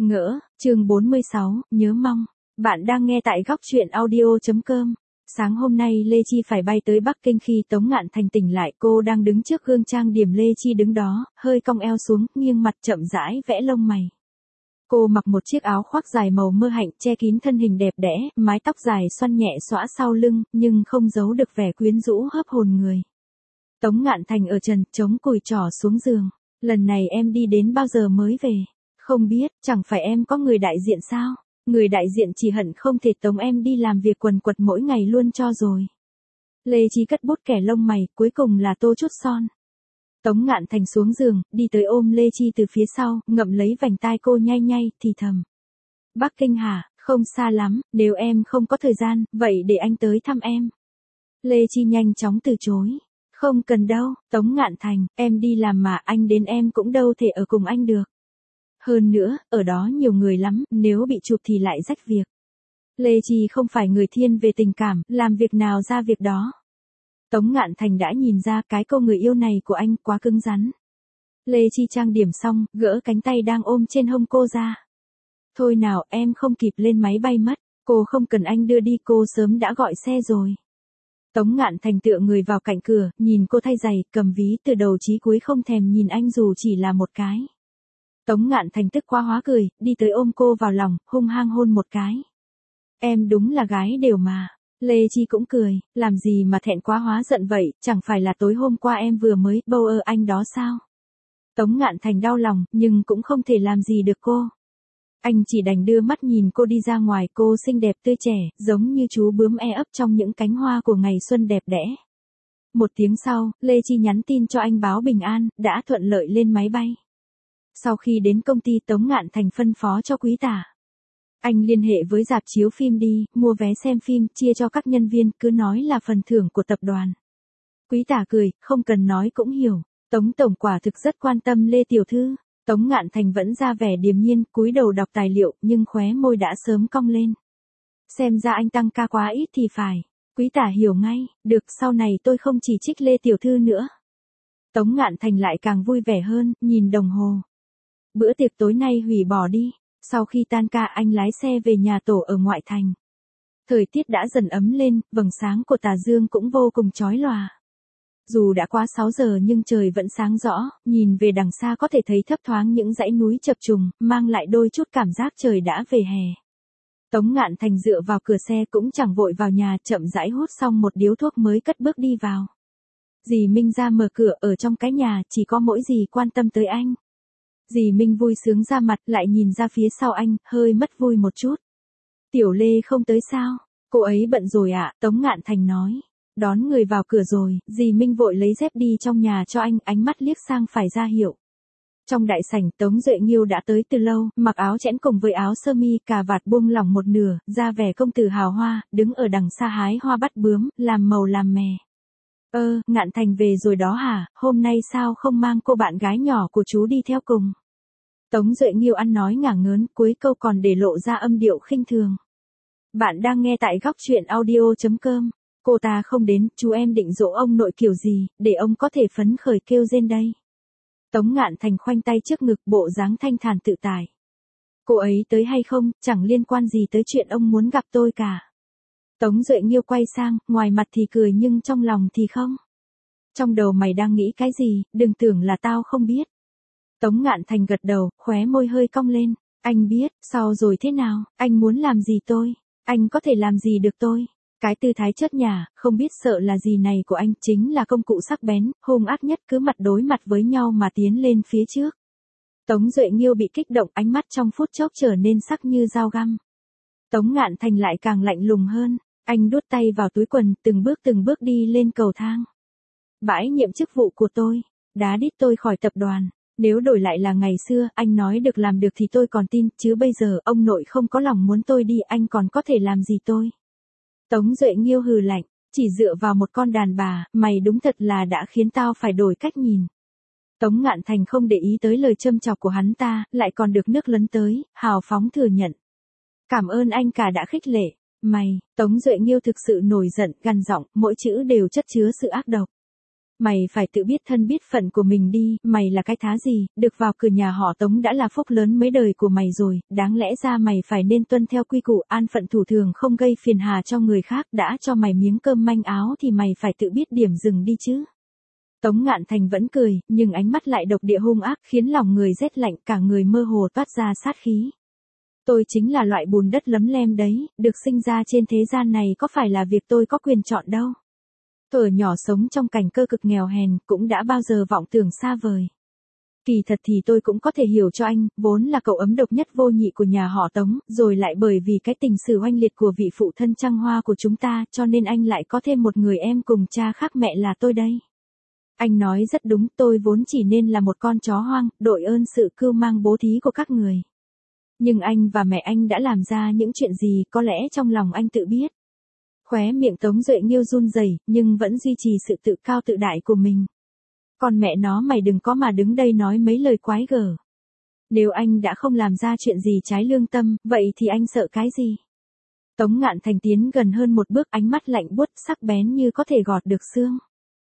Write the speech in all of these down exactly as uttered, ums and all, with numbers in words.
Ngỡ, chương bốn mươi sáu, nhớ mong. Bạn đang nghe tại góc truyện audio chấm com. Sáng hôm nay Lê Chi phải bay tới Bắc Kinh khi Tống Ngạn Thành tỉnh lại, cô đang đứng trước gương trang điểm. Lê Chi đứng đó, hơi cong eo xuống, nghiêng mặt chậm rãi vẽ lông mày. Cô mặc một chiếc áo khoác dài màu mơ hạnh che kín thân hình đẹp đẽ, mái tóc dài xoăn nhẹ xõa sau lưng, nhưng không giấu được vẻ quyến rũ hấp hồn người. Tống Ngạn Thành ở trần, chống cùi trỏ xuống giường. Lần này em đi đến bao giờ mới về? Không biết, chẳng phải em có người đại diện sao? Người đại diện chỉ hận không thể tống em đi làm việc quần quật mỗi ngày luôn cho rồi. Lê Chi cất bút kẻ lông mày, cuối cùng là tô chút son. Tống Ngạn Thành xuống giường, đi tới ôm Lê Chi từ phía sau, ngậm lấy vành tai cô nhay nhay, thì thầm. Bắc Kinh hả? Không xa lắm, nếu em không có thời gian, vậy để anh tới thăm em. Lê Chi nhanh chóng từ chối. Không cần đâu, Tống Ngạn Thành, em đi làm mà, anh đến em cũng đâu thể ở cùng anh được. Hơn nữa, ở đó nhiều người lắm, nếu bị chụp thì lại rách việc. Lê Chi không phải người thiên về tình cảm, làm việc nào ra việc đó. Tống Ngạn Thành đã nhìn ra cái câu người yêu này của anh quá cứng rắn. Lê Chi trang điểm xong, gỡ cánh tay đang ôm trên hông cô ra. Thôi nào, em không kịp lên máy bay mất, cô không cần anh đưa đi, cô sớm đã gọi xe rồi. Tống Ngạn Thành tựa người vào cạnh cửa, nhìn cô thay giày, cầm ví từ đầu chí cuối không thèm nhìn anh dù chỉ là một cái. Tống Ngạn Thành tức quá hóa cười, đi tới ôm cô vào lòng, hung hăng hôn một cái. Em đúng là gái đều mà. Lê Chi cũng cười, làm gì mà thẹn quá hóa giận vậy, chẳng phải là tối hôm qua em vừa mới bâu ơ anh đó sao? Tống Ngạn Thành đau lòng, nhưng cũng không thể làm gì được cô. Anh chỉ đành đưa mắt nhìn cô đi ra ngoài, cô xinh đẹp tươi trẻ, giống như chú bướm e ấp trong những cánh hoa của ngày xuân đẹp đẽ. Một tiếng sau, Lê Chi nhắn tin cho anh báo bình an, đã thuận lợi lên máy bay. Sau khi đến công ty, Tống Ngạn Thành phân phó cho Quý Tả. Anh liên hệ với rạp chiếu phim đi, mua vé xem phim, chia cho các nhân viên, cứ nói là phần thưởng của tập đoàn. Quý Tả cười, không cần nói cũng hiểu, Tống tổng quả thực rất quan tâm Lê tiểu thư. Tống Ngạn Thành vẫn ra vẻ điềm nhiên, cúi đầu đọc tài liệu, nhưng khóe môi đã sớm cong lên. Xem ra anh tăng ca quá ít thì phải. Quý Tả hiểu ngay, được, sau này tôi không chỉ trích Lê tiểu thư nữa. Tống Ngạn Thành lại càng vui vẻ hơn, nhìn đồng hồ. Bữa tiệc tối nay hủy bỏ đi. Sau khi tan ca, anh lái xe về nhà tổ ở ngoại thành. Thời tiết đã dần ấm lên, vầng sáng của tà dương cũng vô cùng chói lòa. Dù đã qua sáu giờ nhưng trời vẫn sáng rõ, nhìn về đằng xa có thể thấy thấp thoáng những dãy núi chập trùng, mang lại đôi chút cảm giác trời đã về hè. Tống Ngạn Thành dựa vào cửa xe cũng chẳng vội vào nhà, chậm rãi hút xong một điếu thuốc mới cất bước đi vào. Dì Minh ra mở cửa, ở trong cái nhà, chỉ có mỗi dì quan tâm tới anh. Dì Minh vui sướng ra mặt, lại nhìn ra phía sau anh, hơi mất vui một chút. Tiểu Lê không tới sao? Cô ấy bận rồi ạ, Tống Ngạn Thành nói. Đón người vào cửa rồi, dì Minh vội lấy dép đi trong nhà cho anh, ánh mắt liếc sang phải ra hiệu. Trong đại sảnh, Tống Duệ Nghiêu đã tới từ lâu, mặc áo chẽn cùng với áo sơ mi, cà vạt buông lỏng một nửa, ra vẻ công tử hào hoa, đứng ở đằng xa hái hoa bắt bướm, làm màu làm mè. Ơ, Ngạn Thành về rồi đó hả, hôm nay sao không mang cô bạn gái nhỏ của chú đi theo cùng? Tống Duệ Nghiêu ăn nói ngả ngớn, cuối câu còn để lộ ra âm điệu khinh thường. Bạn đang nghe tại góc truyện audio chấm com. Cô ta không đến, chú em định dỗ ông nội kiểu gì, để ông có thể phấn khởi kêu rên đây. Tống Ngạn Thành khoanh tay trước ngực, bộ dáng thanh thản tự tại. Cô ấy tới hay không, chẳng liên quan gì tới chuyện ông muốn gặp tôi cả. Tống Duệ Nghiêu quay sang, ngoài mặt thì cười nhưng trong lòng thì không. Trong đầu mày đang nghĩ cái gì, đừng tưởng là tao không biết. Tống Ngạn Thành gật đầu, khóe môi hơi cong lên. Anh biết, sao rồi thế nào, anh muốn làm gì tôi, anh có thể làm gì được tôi. Cái tư thái chớt nhả, không biết sợ là gì này của anh chính là công cụ sắc bén, hung ác nhất, cứ mặt đối mặt với nhau mà tiến lên phía trước. Tống Duệ Nghiêu bị kích động, ánh mắt trong phút chốc trở nên sắc như dao găm. Tống Ngạn Thành lại càng lạnh lùng hơn, anh đút tay vào túi quần, từng bước từng bước đi lên cầu thang. Bãi nhiệm chức vụ của tôi, đá đít tôi khỏi tập đoàn. Nếu đổi lại là ngày xưa, anh nói được làm được thì tôi còn tin, chứ bây giờ ông nội không có lòng muốn tôi đi, anh còn có thể làm gì tôi. Tống Duệ Nghiêu hừ lạnh, chỉ dựa vào một con đàn bà, mày đúng thật là đã khiến tao phải đổi cách nhìn. Tống Ngạn Thành không để ý tới lời châm chọc của hắn ta, lại còn được nước lấn tới, hào phóng thừa nhận. Cảm ơn anh cả đã khích lệ, mày, Tống Duệ Nghiêu thực sự nổi giận, gằn giọng, mỗi chữ đều chất chứa sự ác độc. Mày phải tự biết thân biết phận của mình đi, mày là cái thá gì, được vào cửa nhà họ Tống đã là phúc lớn mấy đời của mày rồi, đáng lẽ ra mày phải nên tuân theo quy củ an phận thủ thường không gây phiền hà cho người khác, đã cho mày miếng cơm manh áo thì mày phải tự biết điểm dừng đi chứ. Tống Ngạn Thành vẫn cười, nhưng ánh mắt lại độc địa hung ác khiến lòng người rét lạnh, cả người mơ hồ toát ra sát khí. Tôi chính là loại bùn đất lấm lem đấy, được sinh ra trên thế gian này có phải là việc tôi có quyền chọn đâu. Thuở nhỏ sống trong cảnh cơ cực nghèo hèn, cũng đã bao giờ vọng tưởng xa vời. Kỳ thật thì tôi cũng có thể hiểu cho anh, vốn là cậu ấm độc nhất vô nhị của nhà họ Tống, rồi lại bởi vì cái tình sử oanh liệt của vị phụ thân trăng hoa của chúng ta, cho nên anh lại có thêm một người em cùng cha khác mẹ là tôi đây. Anh nói rất đúng, tôi vốn chỉ nên là một con chó hoang, đội ơn sự cưu mang bố thí của các người. Nhưng anh và mẹ anh đã làm ra những chuyện gì, có lẽ trong lòng anh tự biết. Khóe miệng Tống Duệ Nghiêu run rẩy, nhưng vẫn duy trì sự tự cao tự đại của mình. Còn mẹ nó mày đừng có mà đứng đây nói mấy lời quái gở. Nếu anh đã không làm ra chuyện gì trái lương tâm, vậy thì anh sợ cái gì? Tống Ngạn Thành tiến gần hơn một bước, ánh mắt lạnh buốt sắc bén như có thể gọt được xương.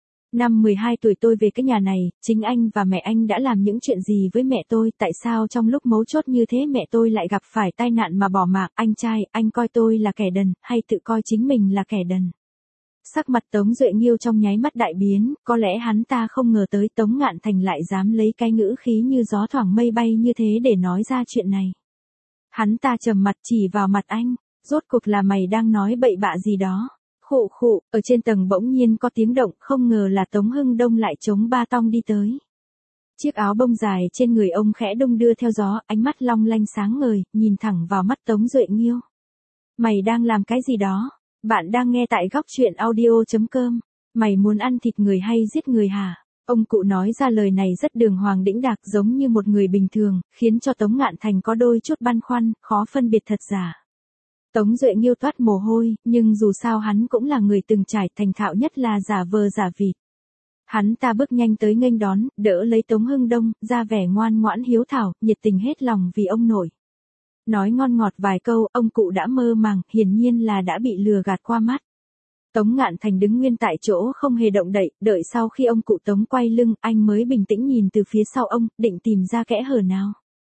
Năm mười hai tuổi tôi về cái nhà này, chính anh và mẹ anh đã làm những chuyện gì với mẹ tôi, tại sao trong lúc mấu chốt như thế mẹ tôi lại gặp phải tai nạn mà bỏ mạng, anh trai, anh coi tôi là kẻ đần, hay tự coi chính mình là kẻ đần. Sắc mặt Tống Duệ Nghiêu trong nháy mắt đại biến, có lẽ hắn ta không ngờ tới Tống Ngạn Thành lại dám lấy cái ngữ khí như gió thoảng mây bay như thế để nói ra chuyện này. Hắn ta trầm mặt chỉ vào mặt anh, rốt cuộc là mày đang nói bậy bạ gì đó. Khụ khụ, ở trên tầng bỗng nhiên có tiếng động, không ngờ là Tống Hưng Đông lại chống ba tong đi tới. Chiếc áo bông dài trên người ông khẽ đung đưa theo gió, ánh mắt long lanh sáng ngời, nhìn thẳng vào mắt Tống Duệ Nghiêu. Mày đang làm cái gì đó? Bạn đang nghe tại góc truyện audio chấm com. Mày muốn ăn thịt người hay giết người hả? Ông cụ nói ra lời này rất đường hoàng đĩnh đạc, giống như một người bình thường, khiến cho Tống Ngạn Thành có đôi chút băn khoăn, khó phân biệt thật giả. Tống Duệ Nghiêu toát mồ hôi, nhưng dù sao hắn cũng là người từng trải, thành thạo nhất là giả vờ giả vịt. Hắn ta bước nhanh tới nghênh đón, đỡ lấy Tống Hưng Đông, ra vẻ ngoan ngoãn hiếu thảo, nhiệt tình hết lòng vì ông nội. Nói ngon ngọt vài câu, ông cụ đã mơ màng, hiển nhiên là đã bị lừa gạt qua mắt. Tống Ngạn Thành đứng nguyên tại chỗ không hề động đậy, đợi sau khi ông cụ Tống quay lưng, anh mới bình tĩnh nhìn từ phía sau ông, định tìm ra kẽ hở nào.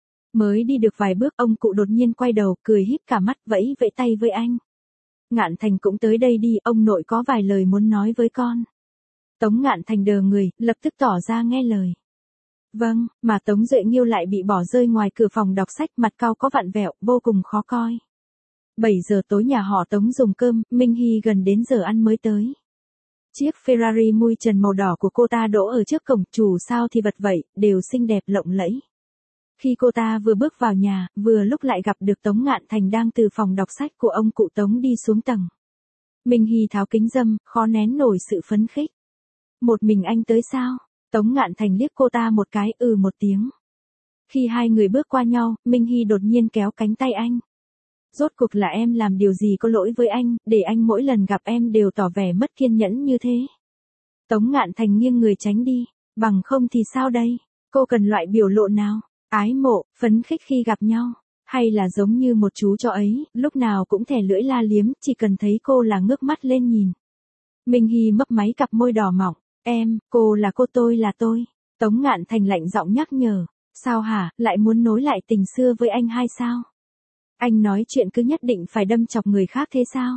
Mới đi được vài bước, ông cụ đột nhiên quay đầu, cười híp cả mắt, vẫy vẫy tay với anh. Ngạn Thành cũng tới đây đi, ông nội có vài lời muốn nói với con. Tống Ngạn Thành đờ người, lập tức tỏ ra nghe lời. Vâng, mà Tống Duệ Nghiêu lại bị bỏ rơi ngoài cửa phòng đọc sách, mặt cau có vặn vẹo, vô cùng khó coi. bảy giờ tối nhà họ Tống dùng cơm, Minh Hy gần đến giờ ăn mới tới. Chiếc Ferrari mui trần màu đỏ của cô ta đỗ ở trước cổng, chủ sao thì vật vậy, đều xinh đẹp lộng lẫy. Khi cô ta vừa bước vào nhà, vừa lúc lại gặp được Tống Ngạn Thành đang từ phòng đọc sách của ông cụ Tống đi xuống tầng. Minh Hy tháo kính râm, khó nén nổi sự phấn khích. Một mình anh tới sao? Tống Ngạn Thành liếc cô ta một cái, ừ một tiếng. Khi hai người bước qua nhau, Minh Hy đột nhiên kéo cánh tay anh. Rốt cuộc là em làm điều gì có lỗi với anh, để anh mỗi lần gặp em đều tỏ vẻ mất kiên nhẫn như thế? Tống Ngạn Thành nghiêng người tránh đi, bằng không thì sao đây? Cô cần loại biểu lộ nào? Ái mộ, phấn khích khi gặp nhau, hay là giống như một chú chó ấy, lúc nào cũng thè lưỡi la liếm, chỉ cần thấy cô là ngước mắt lên nhìn. Minh Hy mấp máy cặp môi đỏ mọng, em, cô là cô, tôi là tôi. Tống Ngạn Thành lạnh giọng nhắc nhở, sao hả, lại muốn nối lại tình xưa với anh hay sao? Anh nói chuyện cứ nhất định phải đâm chọc người khác thế sao?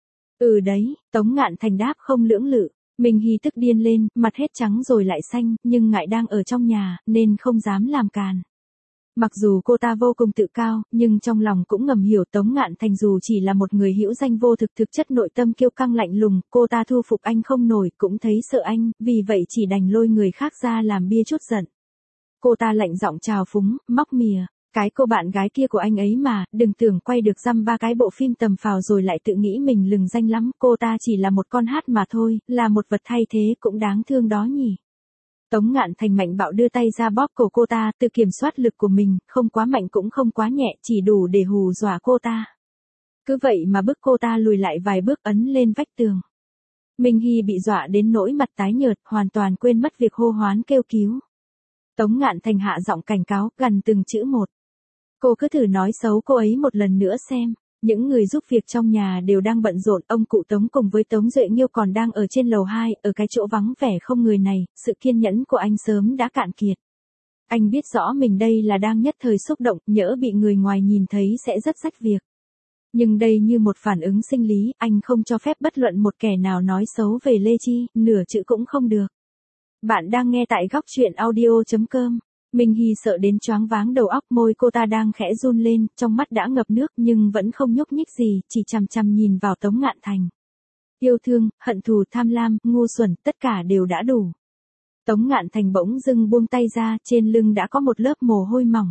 Ừ đấy, Tống Ngạn Thành đáp không lưỡng lự. Minh Hy tức điên lên, mặt hết trắng rồi lại xanh, nhưng ngại đang ở trong nhà, nên không dám làm càn. Mặc dù cô ta vô cùng tự cao, nhưng trong lòng cũng ngầm hiểu Tống Ngạn Thành dù chỉ là một người hữu danh vô thực, thực chất nội tâm kiêu căng lạnh lùng, cô ta thu phục anh không nổi, cũng thấy sợ anh, vì vậy chỉ đành lôi người khác ra làm bia chút giận. Cô ta lạnh giọng chào phúng, móc mìa, cái cô bạn gái kia của anh ấy mà, đừng tưởng quay được dăm ba cái bộ phim tầm phào rồi lại tự nghĩ mình lừng danh lắm, cô ta chỉ là một con hát mà thôi, là một vật thay thế cũng đáng thương đó nhỉ. Tống Ngạn Thành mạnh bạo đưa tay ra bóp cổ cô ta, tự kiểm soát lực của mình, không quá mạnh cũng không quá nhẹ, chỉ đủ để hù dọa cô ta. Cứ vậy mà bức cô ta lùi lại vài bước, ấn lên vách tường. Minh Hy bị dọa đến nỗi mặt tái nhợt, hoàn toàn quên mất việc hô hoán kêu cứu. Tống Ngạn Thành hạ giọng cảnh cáo, gần từng chữ một. Cô cứ thử nói xấu cô ấy một lần nữa xem, Những người giúp việc trong nhà đều đang bận rộn, ông cụ Tống cùng với Tống Duệ Nghiêu còn đang ở trên lầu hai, ở cái chỗ vắng vẻ không người này, sự kiên nhẫn của anh sớm đã cạn kiệt. Anh biết rõ mình đây là đang nhất thời xúc động, nhỡ bị người ngoài nhìn thấy sẽ rất rách việc. Nhưng đây như một phản ứng sinh lý, anh không cho phép bất luận một kẻ nào nói xấu về Lê Chi, nửa chữ cũng không được. Bạn đang nghe tại góc truyện audio chấm com. Minh Hy sợ đến choáng váng đầu óc, môi cô ta đang khẽ run lên, trong mắt đã ngập nước nhưng vẫn không nhúc nhích gì, chỉ chằm chằm nhìn vào Tống Ngạn Thành. Yêu thương, hận thù, tham lam, ngu xuẩn, tất cả đều đã đủ. Tống Ngạn Thành bỗng dưng buông tay ra, trên lưng đã có một lớp mồ hôi mỏng.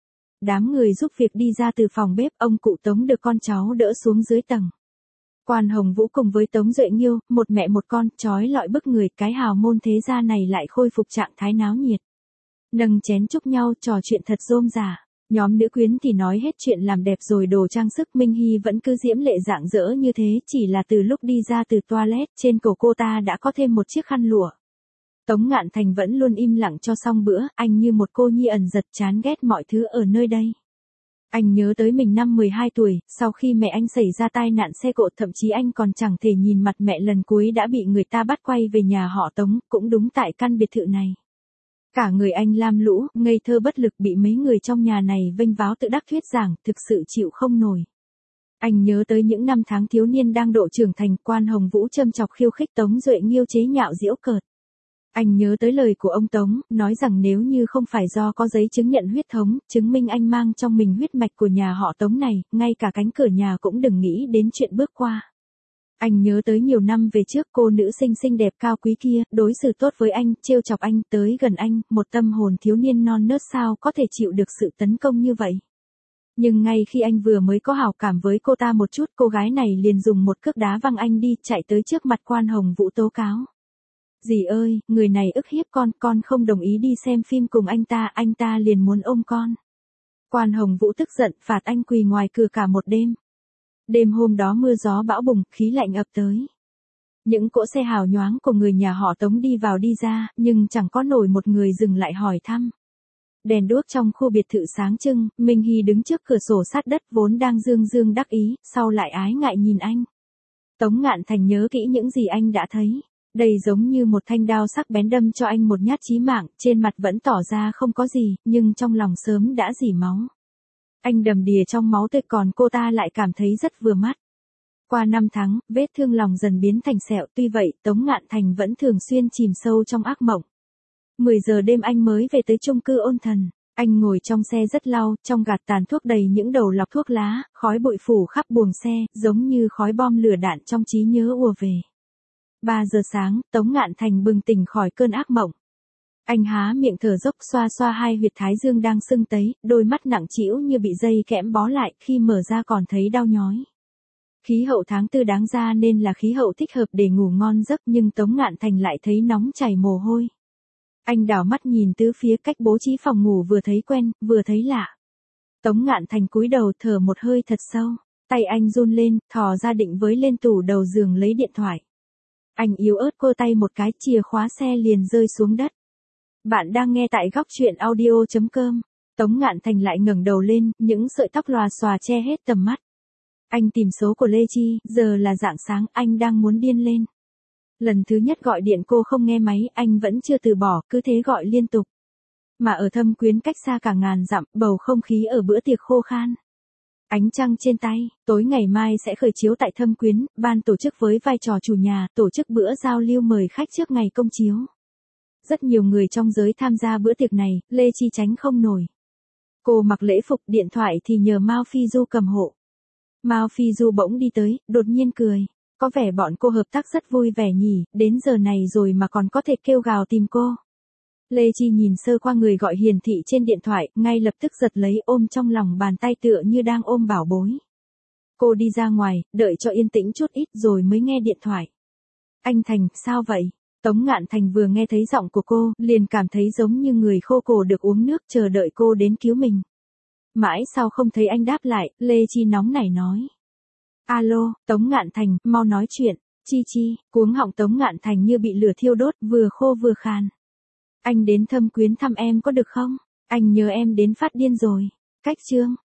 Đám người giúp việc đi ra từ phòng bếp, ông cụ Tống được con cháu đỡ xuống dưới tầng. Quan Hồng Vũ cùng với Tống Duệ Nghiêu, một mẹ một con, trói lọi bức người, cái hào môn thế gia này lại khôi phục trạng thái náo nhiệt. Nâng chén chúc nhau, trò chuyện thật rôm rả. Nhóm nữ quyến thì nói hết chuyện làm đẹp rồi đồ trang sức, Minh Hy vẫn cứ diễm lệ rạng rỡ như thế, chỉ là từ lúc đi ra từ toilet, trên cổ cô ta đã có thêm một chiếc khăn lụa. Tống Ngạn Thành vẫn luôn im lặng cho xong bữa, anh như một cô nhi ẩn giật chán ghét mọi thứ ở nơi đây. Anh nhớ tới mình năm mười hai tuổi, sau khi mẹ anh xảy ra tai nạn xe cộ, thậm chí anh còn chẳng thể nhìn mặt mẹ lần cuối đã bị người ta bắt quay về nhà họ Tống, cũng đúng tại căn biệt thự này. Cả người anh lam lũ, ngây thơ bất lực, bị mấy người trong nhà này vênh váo tự đắc thuyết giảng, thực sự chịu không nổi. Anh nhớ tới những năm tháng thiếu niên đang độ trưởng thành, Quan Hồng Vũ châm chọc khiêu khích Tống Duệ Nghiêu chế nhạo giễu cợt. Anh nhớ tới lời của ông Tống, nói rằng nếu như không phải do có giấy chứng nhận huyết thống, chứng minh anh mang trong mình huyết mạch của nhà họ Tống này, ngay cả cánh cửa nhà cũng đừng nghĩ đến chuyện bước qua. Anh nhớ tới nhiều năm về trước, cô nữ sinh xinh đẹp cao quý kia, đối xử tốt với anh, trêu chọc anh, tới gần anh, một tâm hồn thiếu niên non nớt sao có thể chịu được sự tấn công như vậy. Nhưng ngay khi anh vừa mới có hảo cảm với cô ta một chút, cô gái này liền dùng một cước đá văng anh đi, chạy tới trước mặt Quan Hồng Vũ tố cáo. Dì ơi, người này ức hiếp con, con không đồng ý đi xem phim cùng anh ta, anh ta liền muốn ôm con. Quan Hồng Vũ tức giận, phạt anh quỳ ngoài cửa cả một đêm. Đêm hôm đó mưa gió bão bùng, khí lạnh ập tới. Những cỗ xe hào nhoáng của người nhà họ Tống đi vào đi ra, nhưng chẳng có nổi một người dừng lại hỏi thăm. Đèn đuốc trong khu biệt thự sáng trưng, Minh Hy đứng trước cửa sổ sát đất vốn đang dương dương đắc ý, sau lại ái ngại nhìn anh. Tống Ngạn Thành nhớ kỹ những gì anh đã thấy. Đây giống như một thanh đao sắc bén đâm cho anh một nhát chí mạng, trên mặt vẫn tỏ ra không có gì, nhưng trong lòng sớm đã rỉ máu. Anh đầm đìa trong máu tươi, còn cô ta lại cảm thấy rất vừa mắt. Qua năm tháng, vết thương lòng dần biến thành sẹo, tuy vậy, Tống Ngạn Thành vẫn thường xuyên chìm sâu trong ác mộng. mười giờ đêm anh mới về tới chung cư Ôn Thần. Anh ngồi trong xe rất lâu, trong gạt tàn thuốc đầy những đầu lọc thuốc lá, khói bụi phủ khắp buồng xe, giống như khói bom lửa đạn trong trí nhớ ùa về. ba giờ sáng, Tống Ngạn Thành bừng tỉnh khỏi cơn ác mộng. Anh há miệng thở dốc, xoa xoa hai huyệt thái dương đang sưng tấy, đôi mắt nặng trĩu như bị dây kẽm bó lại, khi mở ra còn thấy đau nhói. Khí hậu tháng tư đáng ra nên là khí hậu thích hợp để ngủ ngon giấc, nhưng Tống Ngạn Thành lại thấy nóng chảy mồ hôi. Anh đảo mắt nhìn tứ phía, cách bố trí phòng ngủ vừa thấy quen, vừa thấy lạ. Tống Ngạn Thành cúi đầu thở một hơi thật sâu, tay anh run lên, thò ra định với lên tủ đầu giường lấy điện thoại. Anh yếu ớt cô tay một cái, chìa khóa xe liền rơi xuống đất. Bạn đang nghe tại góc truyện audio chấm com. Tống Ngạn Thành lại ngẩng đầu lên, những sợi tóc lòa xòa che hết tầm mắt. Anh tìm số của Lê Chi, giờ là rạng sáng, anh đang muốn điên lên. Lần thứ nhất gọi điện cô không nghe máy, anh vẫn chưa từ bỏ, cứ thế gọi liên tục. Mà ở Thâm Quyến cách xa cả ngàn dặm, bầu không khí ở bữa tiệc khô khan. Ánh trăng trên tay, tối ngày mai sẽ khởi chiếu tại Thâm Quyến, ban tổ chức với vai trò chủ nhà, tổ chức bữa giao lưu mời khách trước ngày công chiếu. Rất nhiều người trong giới tham gia bữa tiệc này, Lê Chi tránh không nổi. Cô mặc lễ phục, điện thoại thì nhờ Mao Phi Du cầm hộ. Mao Phi Du bỗng đi tới, đột nhiên cười. Có vẻ bọn cô hợp tác rất vui vẻ nhỉ, đến giờ này rồi mà còn có thể kêu gào tìm cô. Lê Chi nhìn sơ qua người gọi hiển thị trên điện thoại, ngay lập tức giật lấy ôm trong lòng bàn tay tựa như đang ôm bảo bối. Cô đi ra ngoài, đợi cho yên tĩnh chút ít rồi mới nghe điện thoại. Anh Thành, sao vậy? Tống Ngạn Thành vừa nghe thấy giọng của cô, liền cảm thấy giống như người khô cổ được uống nước chờ đợi cô đến cứu mình. Mãi sau không thấy anh đáp lại, Lê Chi nóng nảy nói. Alo, Tống Ngạn Thành, mau nói chuyện. Chi Chi, cuống họng Tống Ngạn Thành như bị lửa thiêu đốt, vừa khô vừa khàn. Anh đến Thâm Quyến thăm em có được không? Anh nhớ em đến phát điên rồi. Cách chương.